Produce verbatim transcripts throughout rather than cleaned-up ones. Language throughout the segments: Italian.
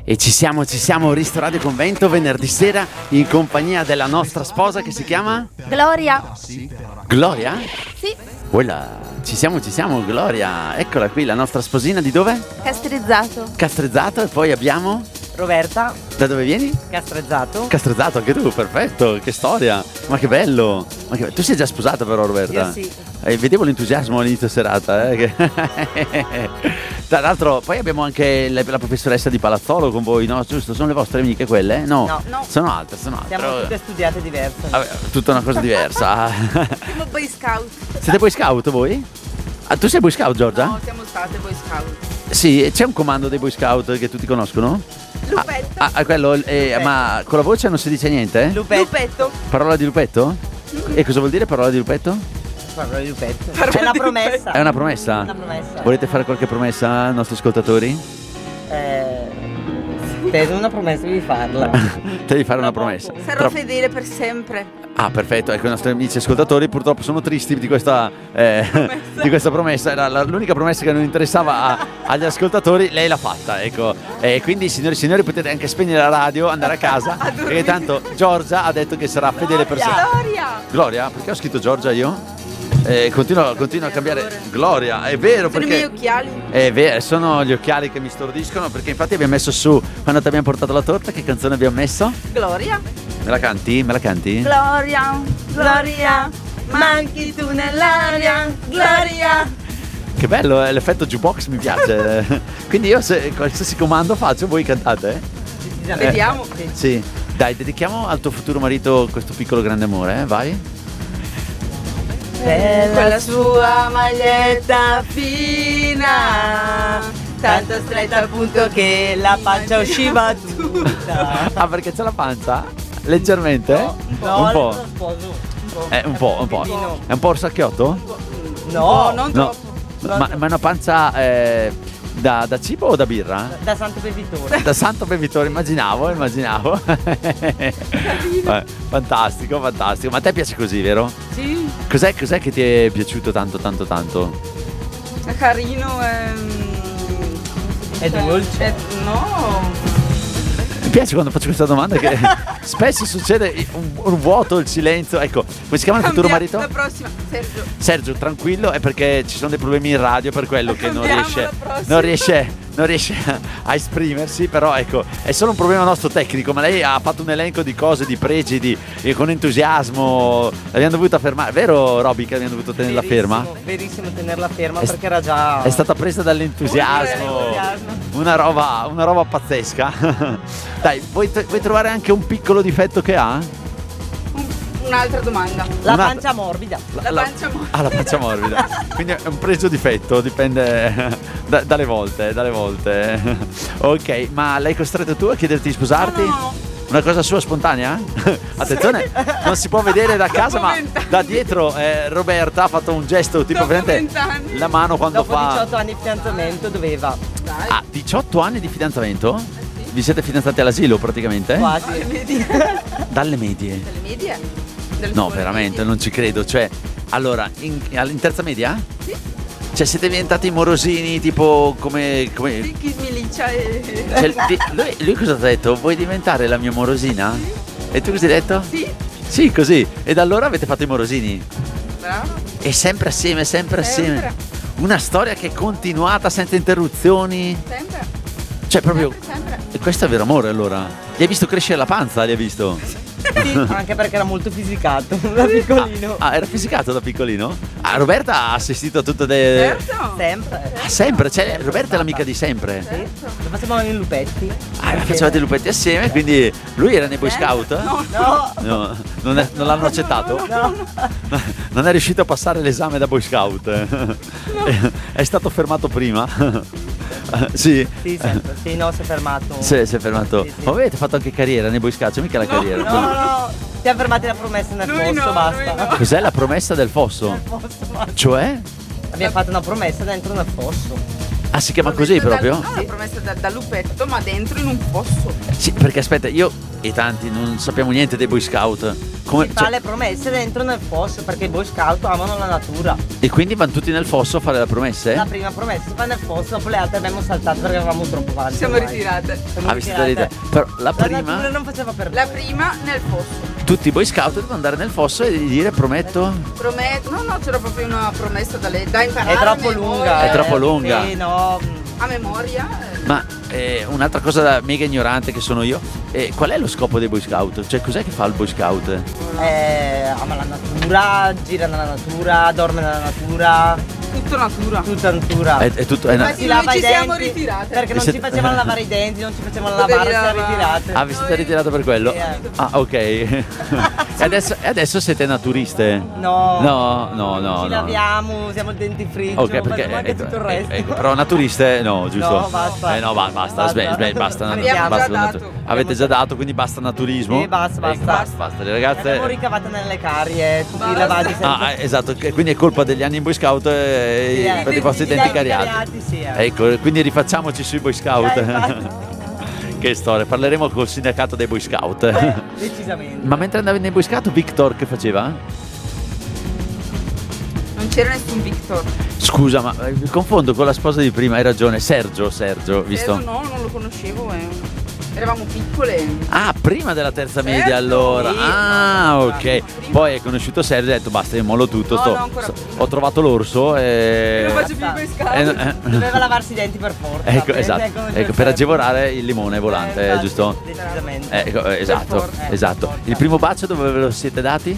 E ci siamo, ci siamo, Risto Radio Convento, venerdì sera in compagnia della nostra sposa che si chiama? Gloria. Gloria? Sì. Quella, ci siamo, ci siamo, Gloria. Eccola qui, la nostra sposina di dove? Castrizzato. Castrizzato. E poi abbiamo? Roberta. Da dove vieni? Castrizzato. Castrizzato, anche tu, perfetto, che storia. Ma che bello. Ma che... Tu sei già sposata però, Roberta? Io sì. Eh, vedevo l'entusiasmo all'inizio serata, eh? Che... Tra l'altro poi abbiamo anche la, la professoressa di Palazzolo con voi, no? Giusto? Sono le vostre amiche quelle? No, no, no. Sono altre, sono altre. Siamo tutte studiate diverse. Vabbè, tutta una cosa diversa. Siamo Boy Scout. Siete Boy Scout voi? Ah, tu sei Boy Scout, Giorgia? No, siamo state Boy Scout. Sì, c'è un comando dei Boy Scout che tutti conoscono? Lupetto. Ah, ah quello, eh, ma con la voce non si dice niente? Lupetto. Lupetto. Parola di lupetto? E cosa vuol dire parola di lupetto? Parola di lupetto. È una promessa. È una promessa? Una promessa. Volete fare qualche promessa ai nostri ascoltatori? Eh, te una promessa devi farla. Devi fare una promessa. Sarò Tra... fedele per sempre. Ah, perfetto, ecco i nostri amici ascoltatori purtroppo sono tristi di questa, eh, di questa promessa. Era la, l'unica promessa che non interessava a, agli ascoltatori, lei l'ha fatta, ecco. E quindi signori e signori potete anche spegnere la radio, andare a casa, perché tanto Giorgia ha detto che sarà fedele per sempre. Gloria. Gloria? Perché ho scritto Giorgia io? Eh, continuo, continuo a cambiare. Gloria, è vero, Sono perché i miei occhiali. è vero, sono gli occhiali che mi stordiscono, perché infatti abbiamo messo su, quando ti abbiamo portato la torta, che canzone abbiamo messo? Gloria. Me la canti? Me la canti? Gloria. Gloria. Manchi tu nell'aria. Gloria. Che bello, eh, l'effetto jukebox mi piace. Quindi io se qualsiasi comando faccio, voi cantate? Eh, Vediamo. Sì. Sì. Dai, dedichiamo al tuo futuro marito questo piccolo grande amore, eh? Vai. Quella sua maglietta fina, tanto stretta appunto che La pancia usciva tutta. Ah, perché c'è la pancia? Leggermente? No, un po'. lo sposo. Un po'. Eh, un po', un po'. pochino. È un po' orsacchiotto? No, non No. troppo. Ma, ma è una pancia eh, da, da cibo o da birra? Da Santo Bevitore. Da santo bevitore, immaginavo, immaginavo. Eh, fantastico, fantastico. Ma a te piace così, vero? Sì, Cos'è, cos'è che ti è piaciuto tanto, tanto, tanto? è carino. È, È dolce. È, no. Mi piace quando faccio questa domanda che spesso succede un, un vuoto, il silenzio. Ecco, come si chiama il futuro Cambia- marito? La prossima, Sergio. Sergio, tranquillo, è perché ci sono dei problemi in radio, per quello che non Cambiamo riesce, la prossima. non riesce, non riesce a esprimersi, però ecco, è solo un problema nostro tecnico, ma lei ha fatto un elenco di cose, di pregi, di, e con entusiasmo, l'abbiamo dovuta fermare, vero Roby che abbiamo dovuto tenerla ferma? Verissimo, verissimo tenerla ferma È- perché era già. È stata presa dall'entusiasmo, Entusiasmo. una roba, una roba pazzesca. Dai, vuoi, vuoi trovare anche un piccolo difetto che ha? Un- Un'altra domanda. La Una- pancia morbida. La pancia mo- Ah, la pancia morbida. Quindi è un pregio difetto, dipende da- dalle volte, dalle volte. Ok, ma l'hai costretto tu a chiederti di sposarti? No, no, no. Una cosa sua spontanea? Attenzione, non si può vedere da casa, ma da dietro eh, Roberta ha fatto un gesto tipo Dopo veramente vent'anni. la mano quando Dopo fa. diciotto anni di fidanzamento doveva. Dai. Ah, diciotto anni di fidanzamento? Vi siete fidanzati all'asilo praticamente? Quasi. Alle medie. Dalle medie? Delle medie? Delle No, scuole veramente, medie. non ci credo. Cioè, allora, in, in terza media? Sì. Cioè, siete diventati morosini, tipo come. come... Sì, chi smiliccia e... Cioè, di- lui, lui cosa ti ha detto? Vuoi diventare la mia morosina? E tu cosa hai detto? Sì, Sì, così. E da allora avete fatto i morosini. bravo. E sempre assieme, sempre assieme. Sempre. Una storia che è continuata senza interruzioni. Sempre. Cioè, proprio. Sempre, sempre. E questo è vero amore allora. Gli hai visto crescere la panza? Li hai visto? Sì, anche perché era molto fisicato da piccolino. Ah, era fisicato da piccolino? Ah, Roberta ha assistito a tutte le. Certo. Sempre. Ah, sempre, cioè Roberta è l'amica di sempre. Certo. Lo facevamo in lupetti. Ah, facevate i lupetti assieme, quindi lui era nei Boy Sempre. Scout? No. No. No, non, è- non l'hanno accettato? No. Non è riuscito a passare l'esame da Boy Scout. È, è stato fermato prima. Sì. Sì, sempre. Sì, no, si è fermato. Si si è fermato. Sì, sì. Ma voi avete fatto anche carriera nei Boy Scout? C'è mica la carriera. No, no, si è fermati la promessa nel Noi fosso, no, basta. noi no. Cos'è la promessa del fosso? Nel fosso, basta. Cioè? Abbiamo fatto una promessa dentro nel fosso. Ah, si chiama così Promessa proprio? dal- no, la promessa da, da lupetto, ma dentro in un fosso. Sì, perché aspetta, io e tanti non sappiamo niente dei Boy Scout. come, si fa cioè, le promesse dentro nel fosso, perché i Boy Scout amano la natura. e quindi vanno tutti nel fosso a fare le promesse? La prima promessa si fa nel fosso, dopo le altre abbiamo saltato perché eravamo troppo avanti. Ci siamo ormai. ritirate. Siamo Ah, vi siete ritirate. ritirati. Però la La prima, natura non faceva per La noi. prima nel fosso. tutti i Boy Scout devono andare nel fosso e dire prometto. Prometto. No, no, c'era proprio una promessa da, le, da imparare. È troppo a memoria. lunga. È eh. troppo lunga. Sì, no. A memoria. eh. Ma eh, un'altra cosa da mega ignorante che sono io, eh, qual è lo scopo dei Boy Scout? Cioè cos'è che fa il Boy Scout? Eh, ama la natura, gira nella natura, dorme nella natura, Tutto natura. tutta natura. È, è tutto... È una... Infatti Si noi lava ci i siamo denti, ritirate. perché non Vi ci siete- facevano lavare i denti, non ci facevano Potevi lavare, siamo lavare. ritirate. Ah, vi siete ritirate per quello? Sì, eh. Ah, ok. e, adesso, e adesso siete naturiste? No, No, no, no. ci no. laviamo, usiamo il dentifricio, Ok, perché facciamo anche ecco, tutto il resto. ecco, però naturiste no, giusto? No, basta. Eh, no, ba- basta, Basta. sbeh, sbeh, basta, nat- Abbiamo basta già natu- dato. Avete già dato, quindi basta naturismo. Sì, basta, Ecco, basta. basta, basta. Le Abbiamo ragazze. ricavato nelle carie, tutti i Basta. lavaggi senza... Ah, eh, esatto, che- quindi è colpa degli anni in Boy Scout e Sì, eh. per i vostri Sì, denti dai, cariati. cariati, sì, eh. Ecco, quindi rifacciamoci sui Boy Scout. Eh, infatti. Che storia, parleremo col sindacato dei Boy Scout. Eh, decisamente. Ma mentre andavi nei Boy Scout, Victor che faceva? Non c'era nessun Victor. Scusa, ma eh, mi confondo con la sposa di prima, hai ragione, Sergio, Sergio, visto? Sergio no, non lo conoscevo. eh. Eravamo piccole. Ah, prima della terza Certo, media allora. sì. Ah, ok. Prima. Poi hai conosciuto Sergio e hai detto basta, io mollo tutto. No, sto- no, ancora sto- prima. ho trovato l'orso e... Non faccio più i Boy Scout. Eh, eh. Doveva lavarsi i denti per forza. Ecco, per esatto, conoscere ecco, per sempre. agevolare il limone volante, Eh, infatti, giusto? Decisamente. Ecco, eh, esatto, forza. esatto. Il primo bacio dove ve lo siete dati?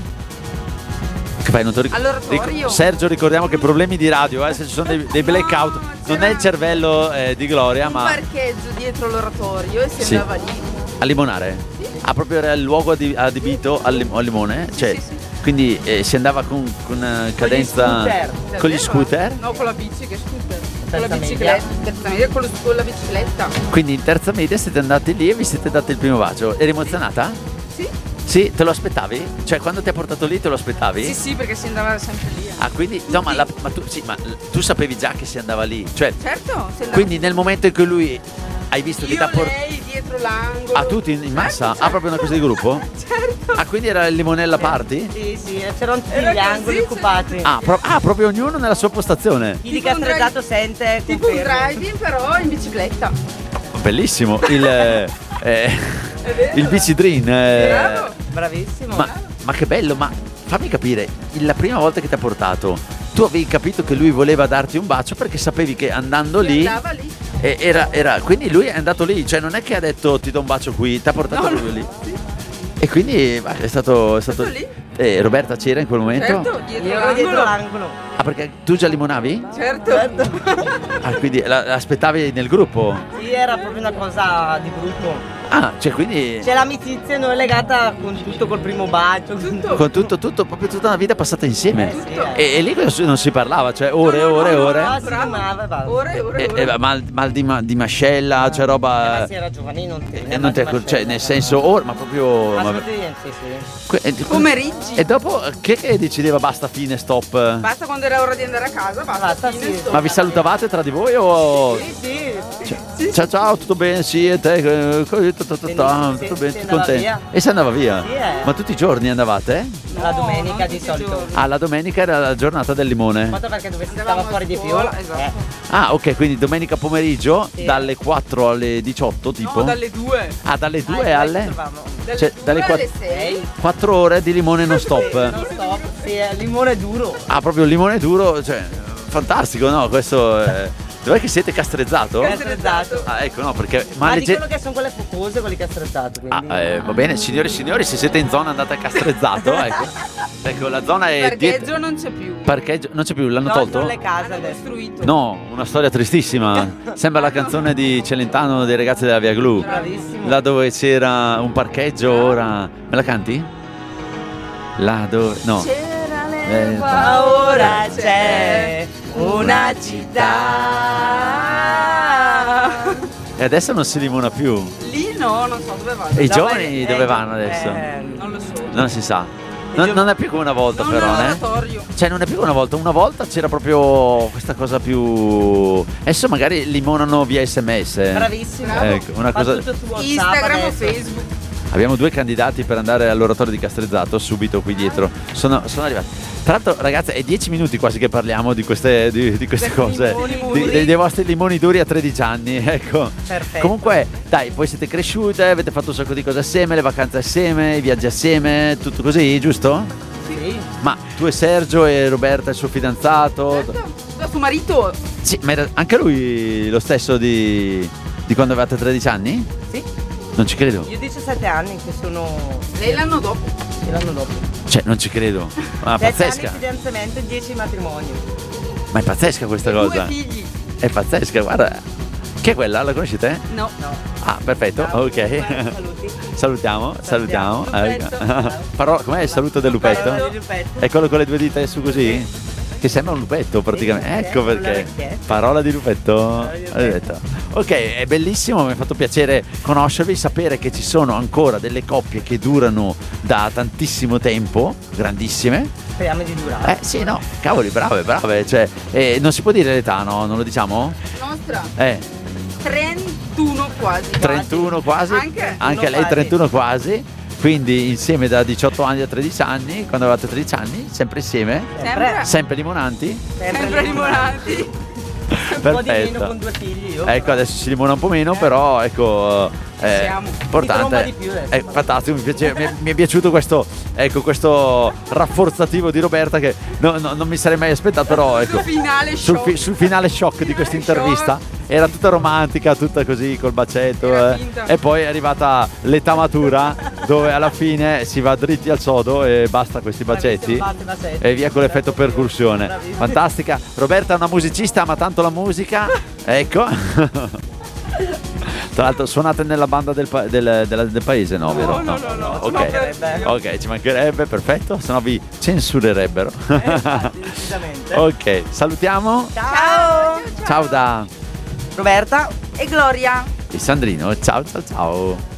Che fai, non te lo ric- All'oratorio. Ric- Sergio, ricordiamo che problemi di radio, eh, se ci sono dei, dei blackout, No, non c'era è il cervello eh, di Gloria, Un ma parcheggio dietro l'oratorio e si Sì. andava lì. a limonare. Sì. Ah, proprio era il luogo adi- adibito al, lim- al limone? Sì, Cioè, sì, sì. quindi eh, si andava con, con eh, cadenza... scooter. Con gli Davvero? scooter? No, con la bici, che scooter? Con Terza la media. bicicletta. Terza media con, lo- con la bicicletta. Quindi in terza media siete andati lì e vi siete dati il primo bacio. Eri emozionata? Sì? Sì, te lo aspettavi? Cioè, quando ti ha portato lì te lo aspettavi? Sì, sì, perché si andava sempre lì. eh. Ah, quindi, no, ma, la- ma tu, sì, ma l- tu sapevi già che si andava lì? Cioè, Certo, si andava. quindi nel momento in cui lui hai visto che ti Io, ha portato... lei, dietro l'angolo. Ah, tutti in, in massa? Certo, Ah, proprio una cosa di gruppo? Certo. Ah, quindi era il limonella party? Sì, sì, c'erano tutti Era gli così, angoli c'è- occupati. Ah, pro- ah, proprio ognuno nella sua postazione. Chi di Tipo un castrezzato sente Tipo un conferma. driving però in bicicletta. Bellissimo. Il, eh, eh, È vero? il bici dream. eh, Bravo. Bravissimo. ma, ma che bello, ma fammi capire, la prima volta che ti ha portato, tu avevi capito che lui voleva darti un bacio perché sapevi che andando Si lì... andava lì. E era, era- quindi lui è andato lì, cioè non è che ha detto ti do un bacio qui, ti ha portato No, proprio no. lì. Sì. E quindi beh, è stato. È stato Stato lì. Eh, Roberta c'era in quel momento? Certo, dietro Io ero dietro l'angolo. l'angolo. Ah, perché tu già limonavi? Certo. Ah, quindi la- l'aspettavi nel gruppo? Sì, era proprio una cosa di gruppo. Ah, cioè quindi. C'è l'amicizia non è legata con tutto, col primo bacio. con Tutto. Con tutto, tutto, proprio tutta una vita passata insieme. Eh, sì, Tutto. eh. E, e lì non si- non si parlava, cioè ore e No, no, ore e no, ore. Ah, si Bravo. rimava e basta. Ore e ore E- e e ore. mal, mal di, ma- di mascella, c'è roba. Eh, ma si era giovani, non te. E non te- cioè, nel senso, ora, ma proprio. ma- Assolutamente, sì, sì. que- e- Pomeriggi. E dopo chi che decideva basta, fine, stop? Basta quando era ora di andare a casa, basta. Basta, fine, sì. stop. Ma vi salutavate tra di voi o. Sì, sì. Sì, Ciao ciao, tutto bene? Sì, e te? Eh, co- ta- ta- ta- ta- Sì, Tutto sì, bene, si tutto andava contento. via. E si andava via? Sì, eh. Ma tutti i giorni andavate? La No, domenica non di tutti i solito. giorni. Ah, la domenica era la giornata del limone. Fatto perché dove si Andavamo stava fuori a di più. scuola, esatto. Eh. Ah, ok, quindi domenica pomeriggio Sì. dalle quattro alle diciotto tipo? No, dalle due. Ah, dalle Ah, due e poi alle? ci trovavamo. Dalle Cioè, due dalle alle quattro- sei. quattro ore di limone non stop. Non stop, sì, è limone duro. Ah, proprio il limone duro, cioè, fantastico, no? Questo è... Dov'è che siete castrezzato? Castrezzato. Ah, ecco, no, perché... Ma Ma legge- dicono che sono quelle focose, quelli castrezzati. Ah, Quindi... eh, va bene, signori e signori, se siete in zona andate a Castrezzato, ecco. Ecco, la zona è Il parcheggio dietro- non c'è più. Parcheggio, non c'è più, l'hanno No, tolto? sono le case Hanno adesso. costruito. No, una storia tristissima. Sembra la canzone di Celentano dei ragazzi della Via Glu. Bravissimo. Là dove c'era un parcheggio, ora. Me la canti? Là dove. No. C'era Eh, l'erba, Ma ora c'è una città. E adesso non si limona più. Lì no, non so dove vado. E i Dove- giovani eh, dove vanno eh, adesso? Non lo so. Non si sa. Non, non è più come una volta, Non però, è eh? oratorio. Cioè, non è più come una volta. Una volta c'era proprio questa cosa più. Adesso magari limonano via sms. Bravissimo. Ecco, una Fa cosa. tutto su WhatsApp Instagram o adesso. Facebook. Abbiamo due candidati per andare all'oratorio di Castrezzato, subito qui dietro. Sono, sono arrivati. Tra l'altro, ragazze, è dieci minuti quasi che parliamo di queste, di, di queste cose. Di, dei, dei vostri limoni duri a tredici anni, ecco. Perfetto. Comunque, dai, voi siete cresciute, avete fatto un sacco di cose assieme, le vacanze assieme, i viaggi assieme, tutto così, giusto? Sì. Ma tu e Sergio e Roberta, il suo fidanzato? Certo, da suo marito. Sì, ma era anche lui lo stesso di, di quando avevate tredici anni? Sì. Non ci credo. Io ho diciassette anni che sono... Lei l'anno dopo. Sì, l'anno dopo. Cioè, non ci credo. Ma sette pazzesca. anni di fidanzamento e dieci matrimonio. Ma è pazzesca questa E cosa. due figli. È pazzesca, guarda. Che è quella? La conoscete? No. No. Ah, perfetto, Ciao, ok. guarda, saluti. Salutiamo, salutiamo. Lupetto. Ecco. Parò- com'è il saluto del lupetto? Parole di Lupetto. È quello con le due dita su così? Che sembra un lupetto praticamente. Sì, Ecco con le perché. orecchiette. Parola di lupetto. Parola di lupetto. Hai detto. Ok, è bellissimo, mi ha fatto piacere conoscervi, sapere che ci sono ancora delle coppie che durano da tantissimo tempo, grandissime. Speriamo di durare. Eh sì, no, cavoli, brave, brave. Cioè, eh, non si può dire l'età, no? Non lo diciamo? Nostra. Eh, trentuno quasi. trentuno quasi. Anche. Anche lei quasi. trentuno quasi. Quindi insieme da diciotto anni a tredici anni, quando avevate tredici anni, sempre insieme, Sempre. sempre limonanti. Sempre limonati. Un po' di meno Perfetto. con due figli. Io, Ecco, adesso si limona un po' meno, però ecco, è Siamo. Mi tromba importante. di più adesso. È fantastico, mi, piace- mi è, mi è piaciuto questo, ecco, questo rafforzativo di Roberta che no- no- non mi sarei mai aspettato, però ecco, Sul finale sul, shock. fi- sul finale shock di questa Finale intervista era tutta romantica, tutta così col bacetto, Era eh. finta. E poi è arrivata l'età matura dove alla fine si va dritti al sodo e basta questi bacetti. Bravissimo, basta, bacetti. E via con l'effetto percussione. Bravissimo. Fantastica. Roberta è una musicista, ama tanto la musica. Ecco. Tra l'altro suonate nella banda del, pa- del- della- del paese, no? No, vero? no, no, no, Ok. no, per- Ok, ci mancherebbe, perfetto, se no vi censurerebbero. Eh, infatti, decisamente. Ok, salutiamo. Ciao. Ciao da Roberta. E Gloria. Sandrino. Ciao ciao ciao.